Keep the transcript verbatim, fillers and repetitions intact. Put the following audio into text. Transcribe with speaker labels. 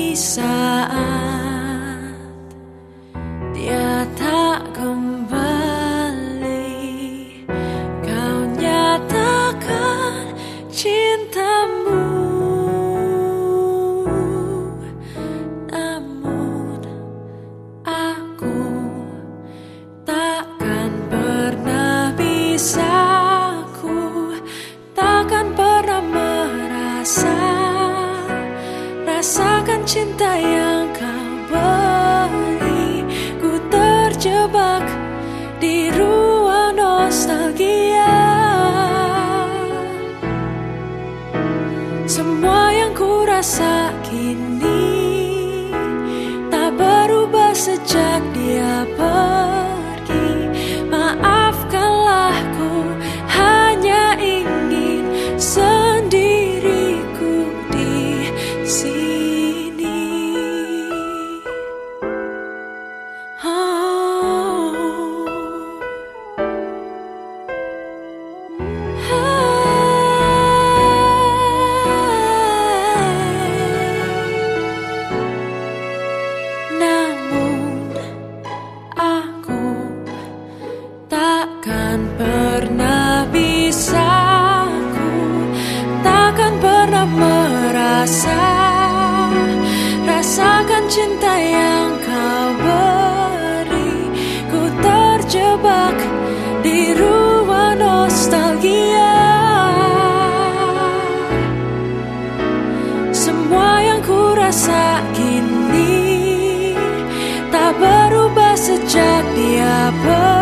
Speaker 1: saat dia tak kembali, kau nyatakan cintamu. Namun aku takkan pernah bisa, ku takkan pernah merasa rasakan cinta yang kau beri. Ku terjebak di ruang nostalgia. Semua yang ku rasa kini tak berubah sejak dia pergi. Maafkanlah, ku hanya ingin sendiriku di sini. Oh. Namun aku takkan pernah bisa, ku takkan pernah merasa rasakan cinta yang kau beri. Ku terjebak di ruang nostalgia. Semua yang ku rasa kini tak berubah sejak dia pergi.